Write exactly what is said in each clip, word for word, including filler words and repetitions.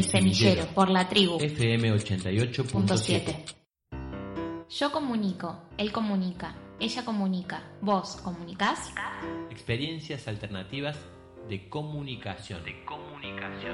El Semillero, por la Tribu, F M ochenta y ocho punto siete. Yo comunico, él comunica, ella comunica, vos comunicás. Experiencias alternativas de comunicación. De comunicación.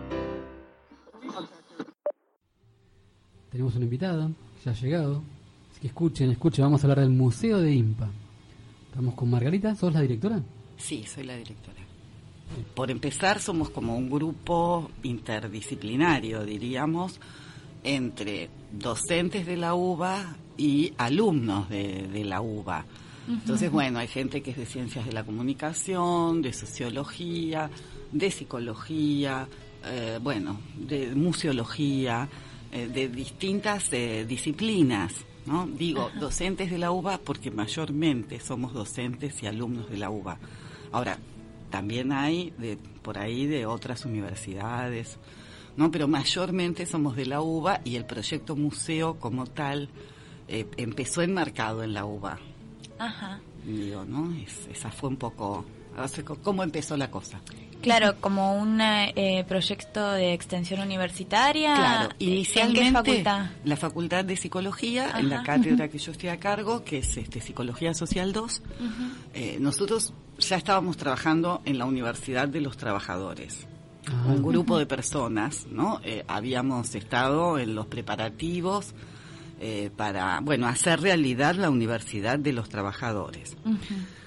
Tenemos un invitado, ya ha llegado. Así que escuchen, escuchen, vamos a hablar del Museo de INPA. Estamos con Margarita, ¿sos la directora? Sí, soy la directora. Por empezar, somos como un grupo interdisciplinario, diríamos, entre docentes de la UBA y alumnos de, de la UBA. Entonces, bueno, hay gente que es de ciencias de la comunicación, de sociología, de psicología, eh, bueno, de museología, eh, de distintas eh, disciplinas, ¿no? Digo, Ajá. docentes de la UBA porque mayormente somos docentes y alumnos de la UBA. Ahora, también hay de por ahí de otras universidades, ¿no? Pero mayormente somos de la UBA y el proyecto museo como tal eh, empezó enmarcado en la UBA. Ajá. Digo, ¿no? Es, esa fue un poco, o sea, cómo empezó la cosa. Claro, como un eh, proyecto de extensión universitaria. Claro, inicialmente ¿En qué facultad? La Facultad de Psicología, Ajá. en la cátedra que yo estoy a cargo, que es este Psicología Social dos. Uh-huh. Eh, nosotros ya estábamos trabajando en la Universidad de los Trabajadores. Uh-huh. Un grupo de personas, ¿no? Eh, habíamos estado en los preparativos eh, para, bueno, hacer realidad la Universidad de los Trabajadores. Uh-huh.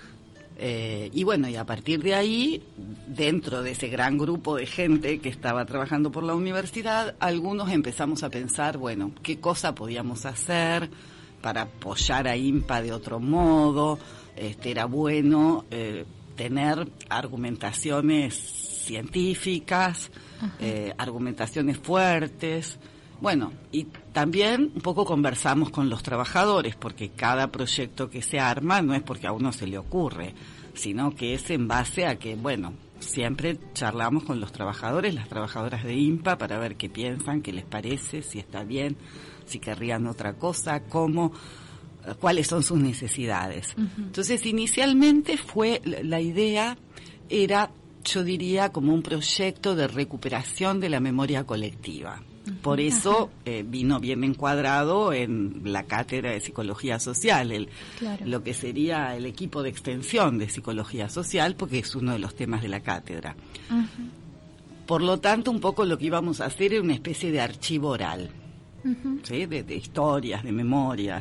Eh, y bueno, y a partir de ahí, dentro de ese gran grupo de gente que estaba trabajando por la universidad, algunos empezamos a pensar, bueno, qué cosa podíamos hacer para apoyar a INPA de otro modo. Este, era bueno eh, tener argumentaciones científicas, eh, argumentaciones fuertes. Bueno, y también un poco conversamos con los trabajadores, porque cada proyecto que se arma no es porque a uno se le ocurre, sino que es en base a que, bueno, siempre charlamos con los trabajadores, las trabajadoras de INPA, para ver qué piensan, qué les parece, si está bien, si querrían otra cosa, cómo, cuáles son sus necesidades. Uh-huh. Entonces, inicialmente fue, la idea era, yo diría, como un proyecto de recuperación de la memoria colectiva. Por eso eh, vino bien encuadrado en la cátedra de Psicología Social, el, claro. lo que sería el equipo de extensión de Psicología Social, porque es uno de los temas de la cátedra. Uh-huh. Por lo tanto, un poco lo que íbamos a hacer era una especie de archivo oral, uh-huh. ¿sí? de, de historias, de memorias.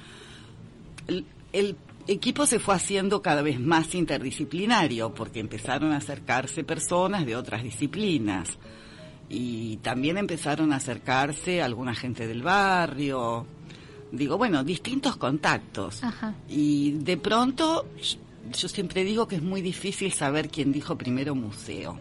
El, el equipo se fue haciendo cada vez más interdisciplinario, porque empezaron a acercarse personas de otras disciplinas. Y también empezaron a acercarse alguna gente del barrio, digo, bueno, distintos contactos. Ajá. Y de pronto, yo siempre digo que es muy difícil saber quién dijo primero museo.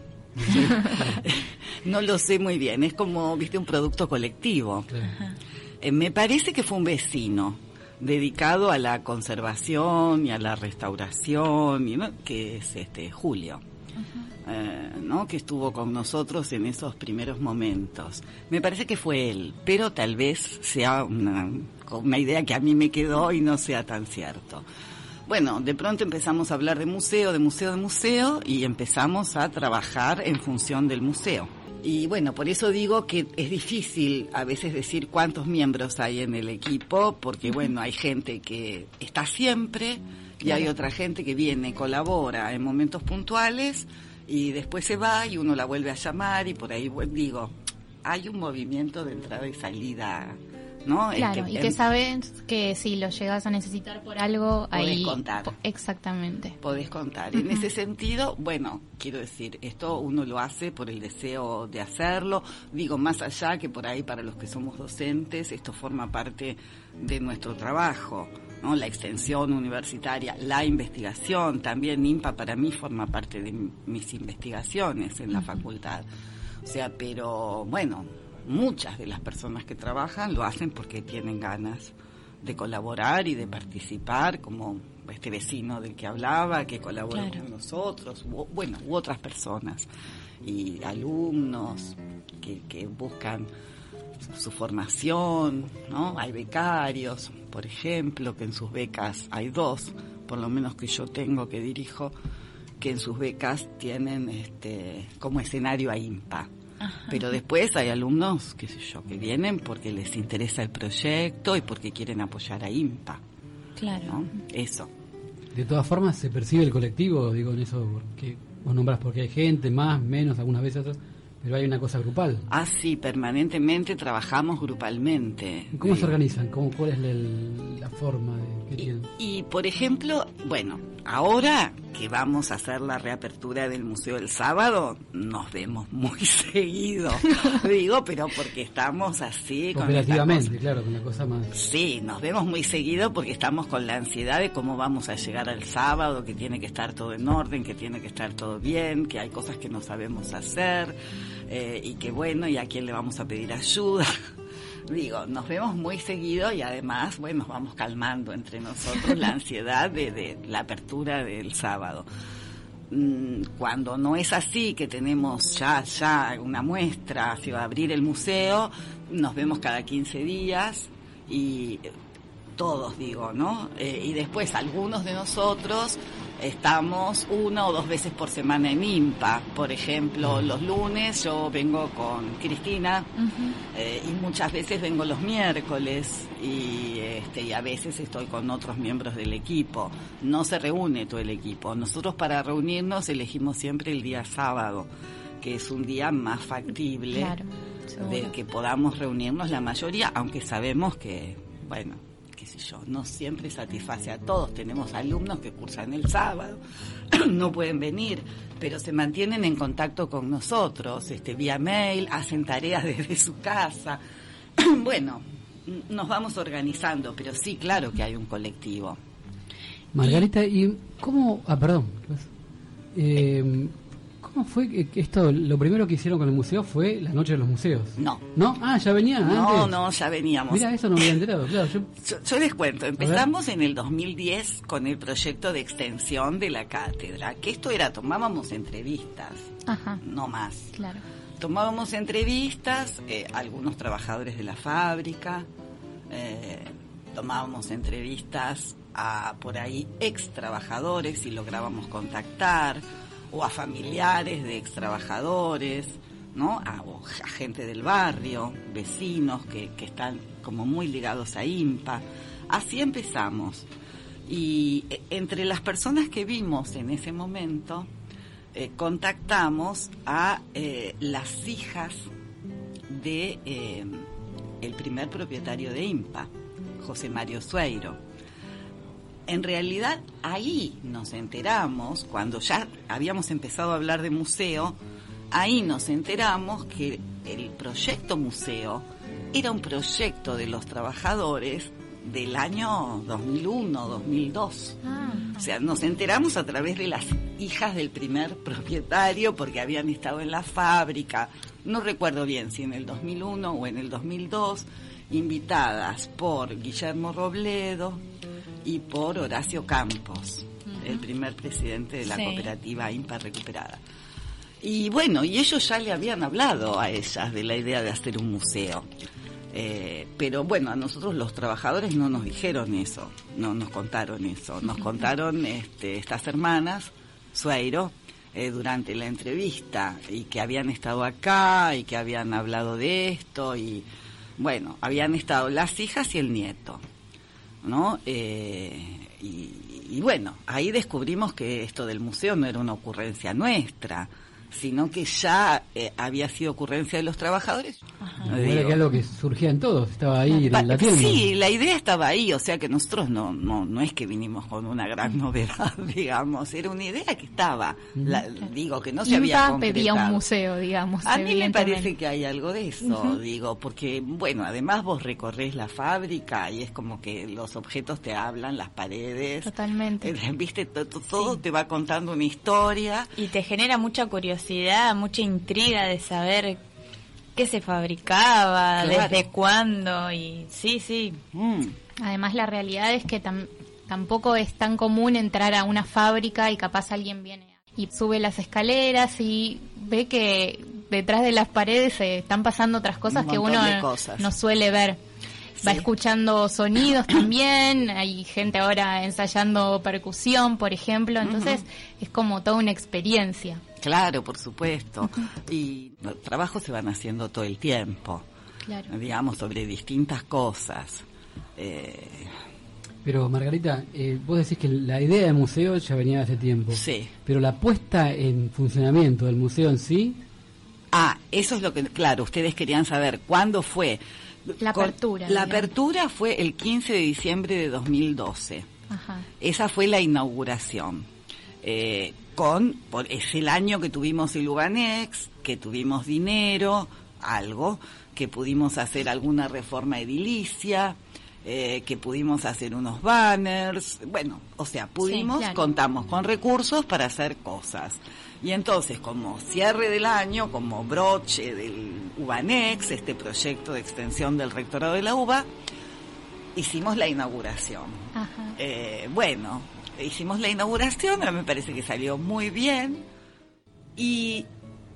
No lo sé muy bien, es como, viste, un producto colectivo. Eh, me parece que fue un vecino dedicado a la conservación y a la restauración, y, ¿no? que es este Julio. Eh, ¿no? que estuvo con nosotros en esos primeros momentos. Me parece que fue él, pero tal vez sea una, una idea que a mí me quedó y no sea tan cierto. Bueno, de pronto empezamos a hablar de museo, de museo, de museo, y empezamos a trabajar en función del museo. Y bueno, por eso digo que es difícil a veces decir cuántos miembros hay en el equipo, porque bueno, hay gente que está siempre y hay otra gente que viene, colabora en momentos puntuales y después se va y uno la vuelve a llamar y por ahí, digo, hay un movimiento de entrada y salida, ¿no? Claro, este, y que en, sabes que si lo llegas a necesitar por algo, podés ahí... contar. Exactamente. Podés contar. Uh-huh. En ese sentido, bueno, quiero decir, esto uno lo hace por el deseo de hacerlo, digo, más allá que por ahí para los que somos docentes, esto forma parte de nuestro trabajo, ¿no? La extensión universitaria, la investigación, también INPA para mí forma parte de mis investigaciones en la uh-huh. facultad. O sea, pero bueno, muchas de las personas que trabajan lo hacen porque tienen ganas de colaborar y de participar, como este vecino del que hablaba, que colabora claro. con nosotros, u, bueno, u otras personas, y alumnos que, que buscan su formación, ¿no? Hay becarios, por ejemplo, que en sus becas hay dos, por lo menos que yo tengo, que dirijo, que en sus becas tienen este como escenario a INPA. Ajá. Pero después hay alumnos, qué sé yo, que vienen porque les interesa el proyecto y porque quieren apoyar a INPA. Claro. ¿No? Eso. De todas formas, se percibe el colectivo, digo, en eso, porque vos nombrás porque hay gente, más, menos, algunas veces otras, pero hay una cosa grupal. Ah, sí, permanentemente trabajamos grupalmente. ¿Cómo Eh, se organizan? ¿Cómo, ¿Cuál es la, la forma de, que tienen? Y, y, por ejemplo, bueno, ahora que vamos a hacer la reapertura del museo el sábado, nos vemos muy seguido, digo, pero porque estamos así con operativamente, claro, con la cosa más. Sí, nos vemos muy seguido porque estamos con la ansiedad de cómo vamos a llegar al sábado, que tiene que estar todo en orden, que tiene que estar todo bien, que hay cosas que no sabemos hacer, eh, y que bueno, y a quién le vamos a pedir ayuda. Digo, nos vemos muy seguido y además, bueno, nos vamos calmando entre nosotros la ansiedad de, de la apertura del sábado. Cuando no es así, que tenemos ya, ya una muestra, se va a abrir el museo, nos vemos cada quince días y todos, digo, ¿no? Eh, y después algunos de nosotros estamos una o dos veces por semana en INPA. Por ejemplo, los lunes yo vengo con Cristina, uh-huh. eh, y muchas veces vengo los miércoles y, este, y a veces estoy con otros miembros del equipo. No se reúne todo el equipo. Nosotros para reunirnos elegimos siempre el día sábado, que es un día más factible, claro, de que podamos reunirnos la mayoría, aunque sabemos que, bueno, qué sé yo, no siempre satisface a todos. Tenemos alumnos que cursan el sábado, no pueden venir, pero se mantienen en contacto con nosotros, este, vía mail, hacen tareas desde su casa. Bueno, nos vamos organizando, pero sí, claro que hay un colectivo. Margarita, ¿y cómo? Ah, perdón. Eh, ¿Cómo fue que esto, lo primero que hicieron con el museo fue la noche de los museos? No. ¿No? Ah, ya venía antes. No, no, ya veníamos. Mira, eso no me había enterado, claro. Yo, yo, yo les cuento, empezamos en el dos mil diez con el proyecto de extensión de la cátedra, que esto era, tomábamos entrevistas, ajá, no más. Claro. Tomábamos entrevistas, eh, algunos trabajadores de la fábrica, eh, tomábamos entrevistas a, por ahí, ex trabajadores y lográbamos contactar, o a familiares de ex trabajadores, ¿no? A, o a gente del barrio, vecinos que, que están como muy ligados a INPA. Así empezamos. Y eh, entre las personas que vimos en ese momento, eh, contactamos a eh, las hijas de eh, el primer propietario de INPA, José Mario Sueiro. En realidad ahí nos enteramos, cuando ya habíamos empezado a hablar de museo, ahí nos enteramos que el proyecto museo era un proyecto de los trabajadores del año dos mil uno, dos mil dos. Ah. O sea, nos enteramos a través de las hijas del primer propietario porque habían estado en la fábrica, no recuerdo bien si en el dos mil uno o en el dos mil dos, invitadas por Guillermo Robledo y por Horacio Campos, uh-huh. el primer presidente de la sí. cooperativa INPA Recuperada. Y bueno, y ellos ya le habían hablado a ellas de la idea de hacer un museo. Eh, pero bueno, a nosotros los trabajadores no nos dijeron eso, no nos contaron eso. Nos contaron este, estas hermanas, Sueiro, eh, durante la entrevista, y que habían estado acá, y que habían hablado de esto, y bueno, habían estado las hijas y el nieto, ¿no? Eh, y, y bueno, ahí descubrimos que esto del museo no era una ocurrencia nuestra, sino que ya eh, había sido ocurrencia de los trabajadores. No, era que algo que surgía en todos, estaba ahí en la tienda. Sí, la idea estaba ahí, o sea que nosotros no no no es que vinimos con una gran novedad, digamos, era una idea que estaba, la, digo, que no se había concretado. Pedía un museo, digamos. A mí me parece que hay algo de eso, uh-huh. digo, porque, bueno, además vos recorres la fábrica y es como que los objetos te hablan, las paredes. Totalmente. Eh, viste, todo, todo sí. te va contando una historia. Y te genera mucha curiosidad, mucha intriga de saber qué se fabricaba, claro. desde cuándo, y sí, sí. Mm. Además la realidad es que tam- tampoco es tan común entrar a una fábrica y capaz alguien viene y sube las escaleras y ve que detrás de las paredes se están pasando otras cosas que uno no suele ver. va escuchando sonidos también, hay gente ahora ensayando percusión, por ejemplo, entonces uh-huh. es como toda una experiencia. Claro, por supuesto. Uh-huh. Y los trabajos se van haciendo todo el tiempo, claro. digamos, sobre distintas cosas. Eh... Pero Margarita, eh, vos decís que la idea del museo ya venía de hace tiempo. Sí. Pero la puesta en funcionamiento del museo en sí... Ah, eso es lo que, claro, ustedes querían saber cuándo fue. La apertura. La digamos. apertura fue el quince de diciembre de dos mil doce. Ajá. Esa fue la inauguración. Eh, con, por, es el año que tuvimos el Ubanex, que tuvimos dinero, algo, que pudimos hacer alguna reforma edilicia, eh, que pudimos hacer unos banners, bueno, o sea, pudimos, sí, claro. contamos con recursos para hacer cosas. Y entonces, como cierre del año, como broche del Ubanex, este proyecto de extensión del rectorado de la UBA, hicimos la inauguración. Ajá. Eh, bueno, hicimos la inauguración, a mí me parece que salió muy bien. Y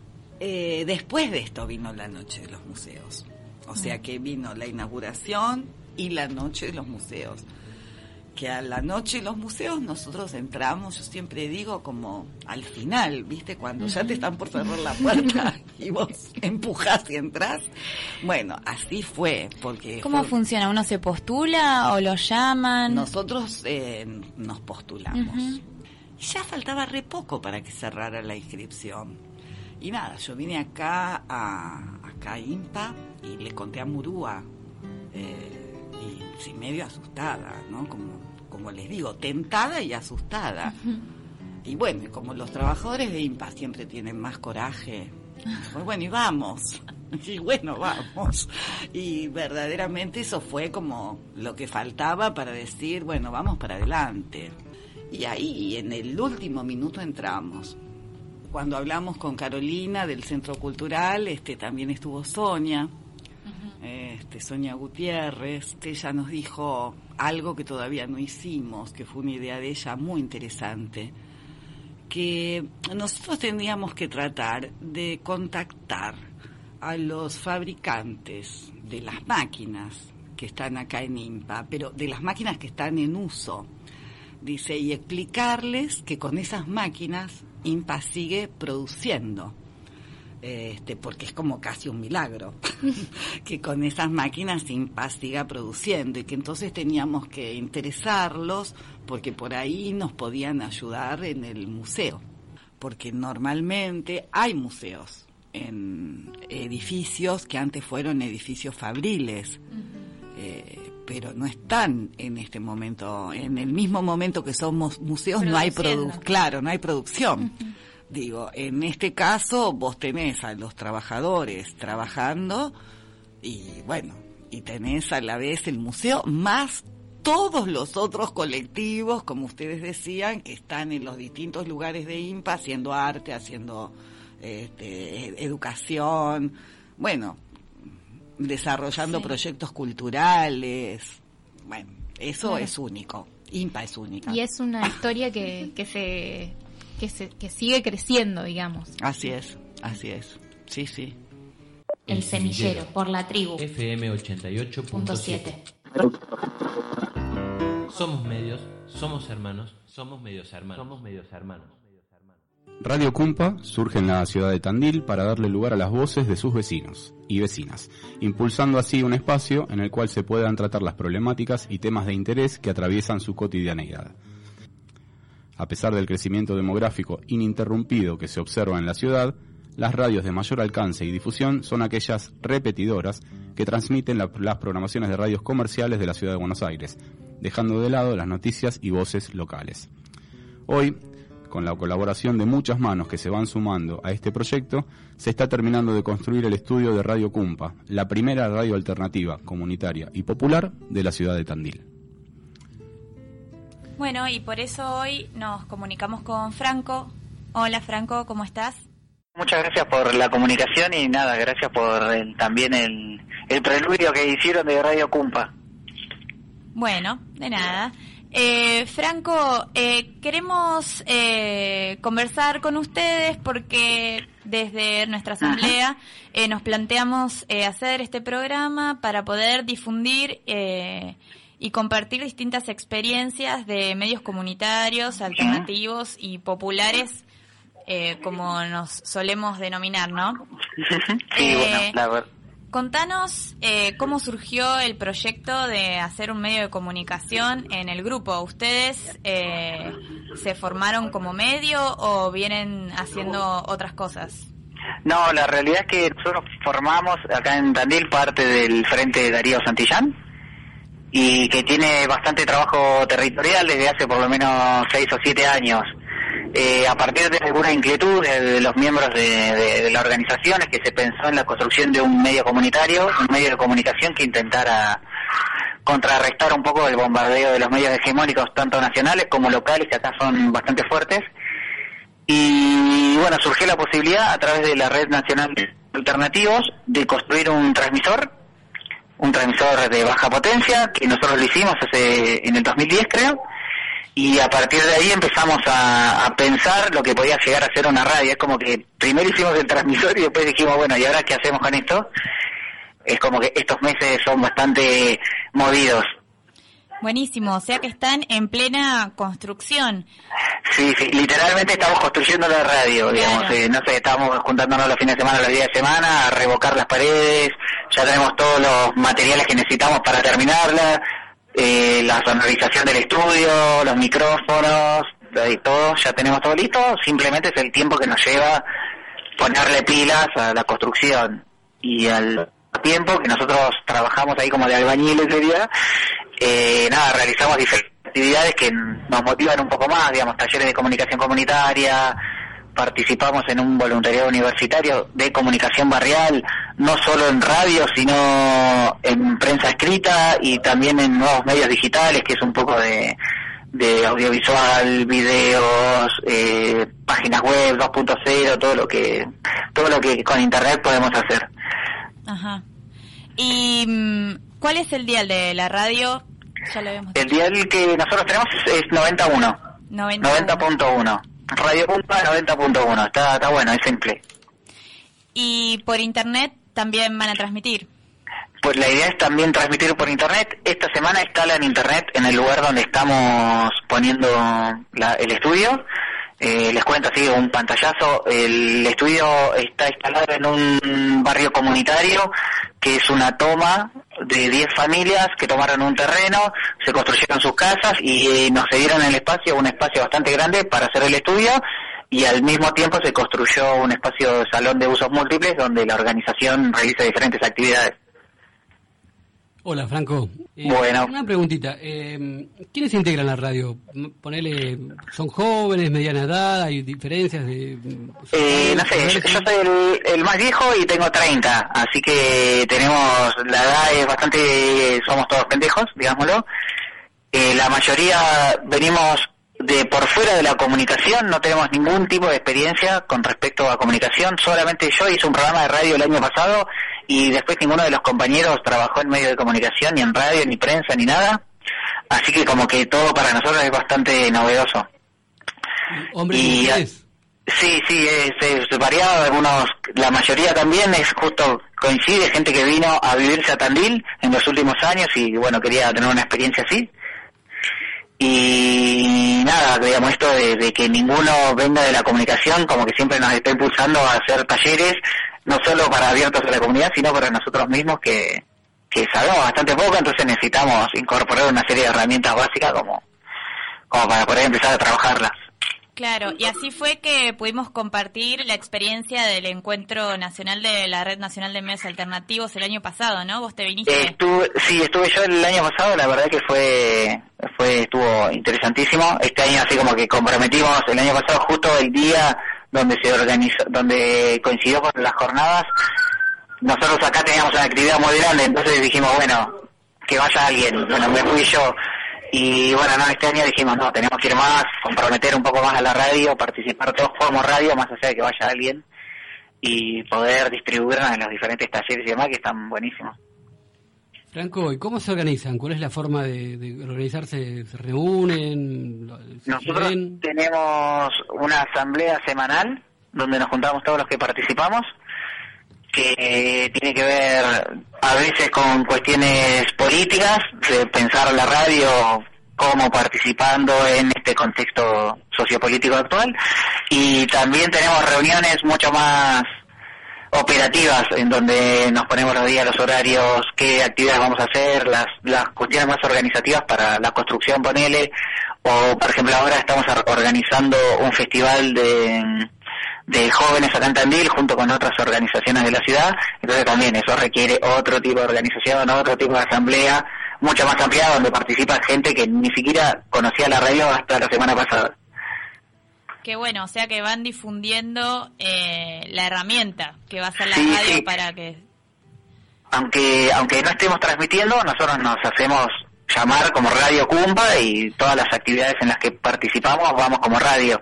eh, después de esto vino la Noche de los Museos. O sea que vino la inauguración y la Noche de los Museos. Que a la Noche de los Museos nosotros entramos, yo siempre digo, como al final, ¿viste? Cuando uh-huh. ya te están por cerrar la puerta y vos empujás y entrás. Bueno, así fue, porque... ¿Cómo fue... funciona? ¿Uno se postula o lo llaman? Nosotros eh, nos postulamos. Uh-huh. Y ya faltaba re poco para que cerrara la inscripción. Y nada, yo vine acá a, acá a INPA y le conté a Murúa, eh, y sí, medio asustada, ¿no? Como, como les digo, tentada y asustada. Uh-huh. Y bueno, como los trabajadores de INPA siempre tienen más coraje, pues bueno, y vamos. Y bueno, vamos. Y verdaderamente eso fue como lo que faltaba para decir, bueno, vamos para adelante. Y ahí, en el último minuto entramos. Cuando hablamos con Carolina del Centro Cultural, este también estuvo Sonia. Este, Sonia Gutiérrez, ella nos dijo algo que todavía no hicimos, que fue una idea de ella muy interesante, que nosotros tendríamos que tratar de contactar a los fabricantes de las máquinas que están acá en INPA, pero de las máquinas que están en uso, dice, y explicarles que con esas máquinas INPA sigue produciendo. Este, porque es como casi un milagro que con esas máquinas INPA siga produciendo y que entonces teníamos que interesarlos porque por ahí nos podían ayudar en el museo, porque normalmente hay museos en edificios que antes fueron edificios fabriles, uh-huh. eh, pero no están en este momento, en el mismo momento que somos museos no hay produ- claro, no hay producción. Uh-huh. Digo, en este caso vos tenés a los trabajadores trabajando y bueno, y tenés a la vez el museo más todos los otros colectivos, como ustedes decían, que están en los distintos lugares de INPA haciendo arte, haciendo este, educación, bueno, desarrollando sí. proyectos culturales. Bueno, eso claro. es único. INPA es única. Y es una historia que, que se... Que, se, que sigue creciendo, digamos. Así es, así es. Sí, sí. El Semillero, por la Tribu. F M ochenta y ocho punto siete. Somos medios, somos hermanos, somos medios hermanos. Somos medios hermanos. Radio Cumpa surge en la ciudad de Tandil para darle lugar a las voces de sus vecinos y vecinas, impulsando así un espacio en el cual se puedan tratar las problemáticas y temas de interés que atraviesan su cotidianeidad. A pesar del crecimiento demográfico ininterrumpido que se observa en la ciudad, las radios de mayor alcance y difusión son aquellas repetidoras que transmiten la, las programaciones de radios comerciales de la ciudad de Buenos Aires, dejando de lado las noticias y voces locales. Hoy, con la colaboración de muchas manos que se van sumando a este proyecto, se está terminando de construir el estudio de Radio Cumpa, la primera radio alternativa, comunitaria y popular de la ciudad de Tandil. Bueno, y por eso hoy nos comunicamos con Franco. Hola Franco, ¿cómo estás? Muchas gracias por la comunicación y nada, gracias por el, también el, el preludio que hicieron de Radio Cumpa. Bueno, de nada. Eh, Franco, eh, queremos eh, conversar con ustedes porque desde nuestra asamblea eh, nos planteamos eh, hacer este programa para poder difundir eh, y compartir distintas experiencias de medios comunitarios, alternativos y populares, eh, como nos solemos denominar, ¿no? Sí, eh, bueno, la verdad. Contanos eh, cómo surgió el proyecto de hacer un medio de comunicación en el grupo. ¿Ustedes eh, se formaron como medio o vienen haciendo otras cosas? No, la realidad es que nosotros formamos acá en Tandil parte del Frente Darío Santillán y que tiene bastante trabajo territorial desde hace por lo menos seis o siete años. Eh, a partir de alguna inquietud de, de los miembros de, de, de las organizaciones, que se pensó en la construcción de un medio comunitario, un medio de comunicación que intentara contrarrestar un poco el bombardeo de los medios hegemónicos, tanto nacionales como locales, que acá son bastante fuertes. Y bueno, surgió la posibilidad a través de la Red Nacional de Alternativos de construir un transmisor, un transmisor de baja potencia, que nosotros lo hicimos hace en el dos mil diez, creo. Y a partir de ahí empezamos a, a pensar lo que podía llegar a ser una radio. Es como que primero hicimos el transmisor y después dijimos, bueno, ¿y ahora qué hacemos con esto? Es como que estos meses son bastante movidos. Buenísimo, o sea que están en plena construcción. Sí, sí, literalmente estamos construyendo la radio, digamos. Claro. Eh, no sé, estamos juntándonos los fines de semana, los días de semana, a revocar las paredes. Ya tenemos todos los materiales que necesitamos para terminarla. Eh, la sonorización del estudio, los micrófonos, y todo, ya tenemos todo listo, simplemente es el tiempo que nos lleva ponerle pilas a la construcción. Y al tiempo que nosotros trabajamos ahí como de albañiles, sería, eh, nada, realizamos diferentes actividades que nos motivan un poco más, digamos, talleres de comunicación comunitaria, participamos en un voluntariado universitario de comunicación barrial, no solo en radio, sino en prensa escrita y también en nuevos medios digitales, que es un poco de, de audiovisual, videos, eh, páginas web dos punto cero, todo lo que todo lo que con internet podemos hacer. Ajá. ¿Y cuál es el dial de la radio? Ya lo habíamos dicho. El dial que nosotros tenemos es, es noventa punto uno. noventa punto uno. Radio Punta noventa punto uno, está, está bueno, es simple. ¿Y por internet también van a transmitir? Pues la idea es también transmitir por internet. Esta semana instala en internet en el lugar donde estamos poniendo la, el estudio. Eh, les cuento así un pantallazo. El estudio está instalado en un barrio comunitario que es una toma de diez familias que tomaron un terreno, se construyeron sus casas y eh, nos cedieron el espacio, un espacio bastante grande para hacer el estudio, y al mismo tiempo se construyó un espacio de salón de usos múltiples donde la organización realiza diferentes actividades. Hola, Franco. Eh, Bueno. Una preguntita. Eh, ¿Quiénes integran la radio? Ponele, ¿son jóvenes, mediana edad? ¿Hay diferencias de...? Eh, no sé, yo, yo soy el, el más viejo y tengo treinta, así que tenemos, la edad es bastante, somos todos pendejos, digámoslo. Eh, la mayoría venimos de por fuera de la comunicación, no tenemos ningún tipo de experiencia con respecto a comunicación, solamente yo hice un programa de radio el año pasado y después ninguno de los compañeros trabajó en medios de comunicación, ni en radio, ni prensa, ni nada, así que como que todo para nosotros es bastante novedoso. ¿Hombres y mujeres? Sí, sí, es, es variado, algunos, la mayoría también es justo, coincide, gente que vino a vivirse a Tandil en los últimos años y bueno, quería tener una experiencia así. Y nada, digamos, esto de, de que ninguno venga de la comunicación, como que siempre nos está impulsando a hacer talleres, no solo para abiertos a la comunidad, sino para nosotros mismos que, que sabemos bastante poco, entonces necesitamos incorporar una serie de herramientas básicas como, como para poder empezar a trabajarlas. Claro, y así fue que pudimos compartir la experiencia del Encuentro Nacional de la Red Nacional de Medios Alternativos el año pasado, ¿no? ¿Vos te viniste? Eh, estuve, sí, estuve yo el año pasado, la verdad que fue, fue estuvo interesantísimo. Este año así como que comprometimos, el año pasado justo el día donde se organizó, donde coincidió con las jornadas, nosotros acá teníamos una actividad muy grande, entonces dijimos, bueno, que vaya alguien, bueno, me fui yo. Y bueno, no, este año dijimos, no, tenemos que ir más, comprometer un poco más a la radio, participar todos como radio, más allá de que vaya alguien, y poder distribuirnos en los diferentes talleres y demás, que están buenísimos. Franco, ¿y cómo se organizan? ¿Cuál es la forma de, de organizarse? ¿Se reúnen? ¿Se Nosotros ven? tenemos una asamblea semanal donde nos juntamos todos los que participamos, que tiene que ver a veces con cuestiones políticas, de pensar la radio como participando en este contexto sociopolítico actual, y también tenemos reuniones mucho más operativas en donde nos ponemos los días, los horarios, qué actividades vamos a hacer, las las cuestiones más organizativas para la construcción, ponele, o por ejemplo ahora estamos organizando un festival de de jóvenes acá en Tandil junto con otras organizaciones de la ciudad, entonces también eso requiere otro tipo de organización, otro tipo de asamblea mucho más ampliada donde participa gente que ni siquiera conocía la radio hasta la semana pasada. Qué bueno, o sea que van difundiendo eh, la herramienta que va a ser la sí, radio sí. para que... Aunque aunque no estemos transmitiendo, nosotros nos hacemos llamar como Radio Cumpa y todas las actividades en las que participamos vamos como radio.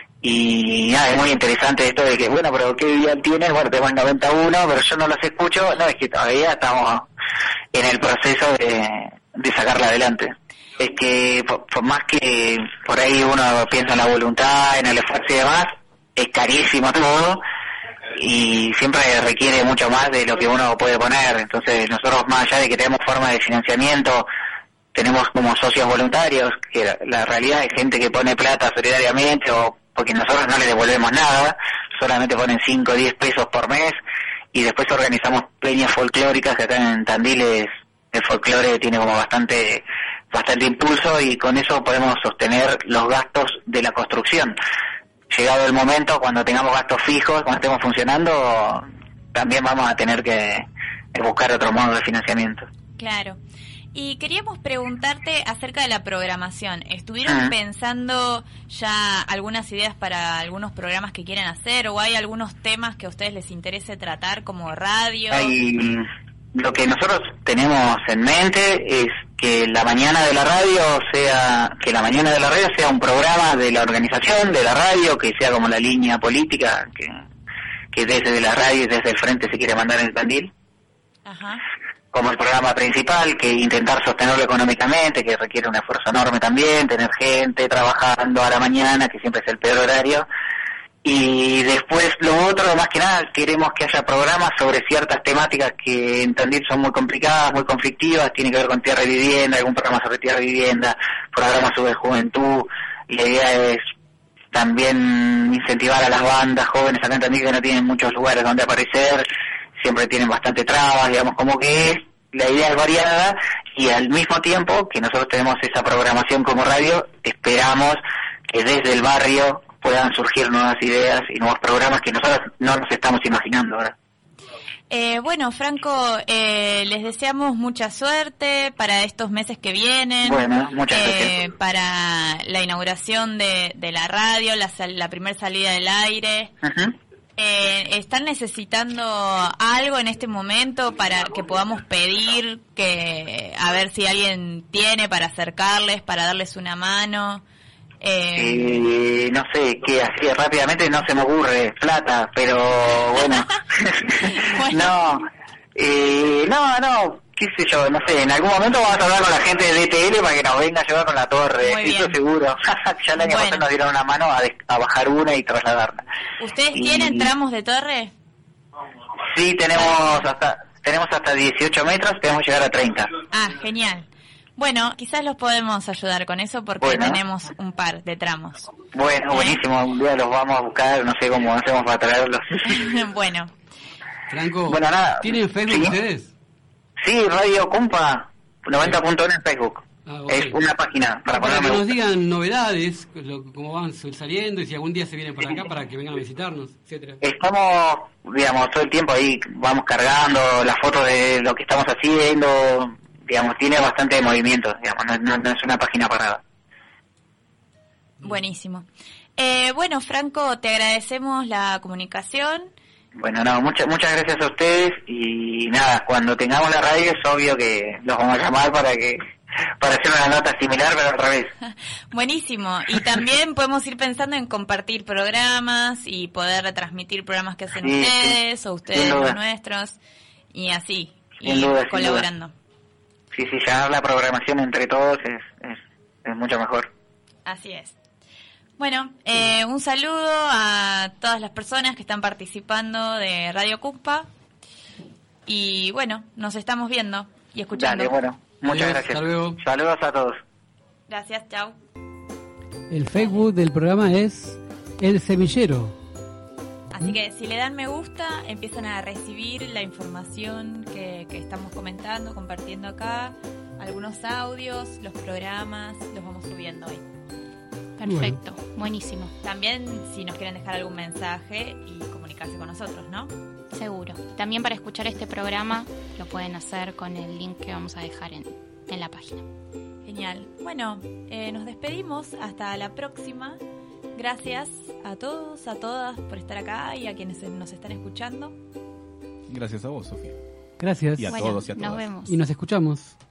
Y nada, es muy interesante esto de que, bueno, pero ¿qué día tienes? Bueno, tengo el noventa y uno, pero yo no los escucho. No, es que todavía estamos en el proceso de, de sacarla adelante. Es que por, por más que por ahí uno piensa en la voluntad, en el esfuerzo y demás, es carísimo todo y siempre requiere mucho más de lo que uno puede poner. Entonces nosotros, más allá de que tenemos forma de financiamiento, tenemos como socios voluntarios, que la, la realidad es gente que pone plata solidariamente o porque nosotros no le devolvemos nada, solamente ponen cinco o diez pesos por mes, y después organizamos peñas folclóricas, que acá en Tandil es, el folclore tiene como bastante bastante impulso y con eso podemos sostener los gastos de la construcción. Llegado el momento, cuando tengamos gastos fijos, cuando estemos funcionando, también vamos a tener que buscar otro modo de financiamiento. Claro. Y queríamos preguntarte acerca de la programación. ¿Estuvieron Ah. pensando ya algunas ideas para algunos programas que quieren hacer o hay algunos temas que a ustedes les interese tratar como radio? Hay, lo que nosotros tenemos en mente es que la mañana de la radio sea que la mañana de la radio sea un programa de la organización de la radio, que sea como la línea política que, que desde la radio y desde el frente se quiere mandar en el Tandil. Ajá. Como el programa principal, que intentar sostenerlo económicamente, que requiere un esfuerzo enorme también, tener gente trabajando a la mañana, que siempre es el peor horario. Y después lo otro, más que nada, queremos que haya programas sobre ciertas temáticas que en Tandil son muy complicadas, muy conflictivas, tiene que ver con tierra y vivienda, algún programa sobre tierra y vivienda, programas sobre juventud. La idea es también incentivar a las bandas jóvenes acá en Tandil que no tienen muchos lugares donde aparecer, siempre tienen bastante trabas, digamos, como que es, la idea es variada y al mismo tiempo que nosotros tenemos esa programación como radio, esperamos que desde el barrio puedan surgir nuevas ideas y nuevos programas que nosotros no nos estamos imaginando ahora. Eh, bueno, Franco, eh, les deseamos mucha suerte para estos meses que vienen. Bueno, muchas eh, gracias. Para la inauguración de, de la radio, la, sal, la primera salida del aire. Uh-huh. Eh, ¿Están necesitando algo en este momento para que podamos pedir que a ver si alguien tiene para acercarles, para darles una mano? Eh... Eh, no sé, que así rápidamente no se me ocurre plata, pero bueno. bueno. no, eh, no, no, qué sé yo, no sé, en algún momento vamos a hablar con la gente de D T L para que nos venga a llevar con la torre, eso seguro. Ya el año bueno. pasado nos dieron una mano a, a bajar una y trasladarla. ¿Ustedes y... tienen tramos de torre? Sí, tenemos hasta tenemos hasta dieciocho metros, podemos llegar a treinta. Ah, genial. Bueno, quizás los podemos ayudar con eso porque bueno. tenemos un par de tramos. Bueno, buenísimo, un día los vamos a buscar, no sé cómo hacemos para traerlos. bueno. Franco, bueno, nada. ¿tienen Facebook ¿Sí? ustedes? Sí, Radio Cumpa, noventa punto uno en Facebook. Ah, okay. Es una página para, para ponerme que nos digan novedades, lo, cómo van saliendo y si algún día se vienen por acá para que vengan a visitarnos, etcétera. Estamos, digamos, todo el tiempo ahí, vamos cargando las fotos de lo que estamos haciendo, digamos, tiene bastante movimiento, digamos, no, no, no es una página parada. Buenísimo. Eh, bueno, Franco, te agradecemos la comunicación. Bueno, no, muchas muchas gracias a ustedes y nada, cuando tengamos la radio es obvio que los vamos a llamar para que para hacer una nota similar, pero al revés. Buenísimo. Y también podemos ir pensando en compartir programas y poder retransmitir programas que hacen sí, ustedes sí. o ustedes los nuestros y así, sin y duda, colaborando. sí, sí, llevar la programación entre todos es, es, es mucho mejor. Así es. Bueno, eh, un saludo a todas las personas que están participando de Radio Cumpa. Y bueno, nos estamos viendo y escuchando. Dale, bueno, muchas Adiós, gracias. hasta luego. Saludos a todos. Gracias, chao. El Facebook del programa es El Semillero. Así que si le dan me gusta, empiezan a recibir la información que, que estamos comentando, compartiendo acá, algunos audios, los programas, los vamos subiendo hoy. Perfecto, bueno. Buenísimo. También si nos quieren dejar algún mensaje y comunicarse con nosotros, ¿no? Seguro. También para escuchar este programa lo pueden hacer con el link que vamos a dejar en, en la página. Genial. Bueno, eh, nos despedimos. Hasta la próxima. Gracias a todos, a todas por estar acá y a quienes nos están escuchando. Gracias a vos, Sofía. Gracias. Y a bueno, todos y a todas. Nos vemos. Y nos escuchamos.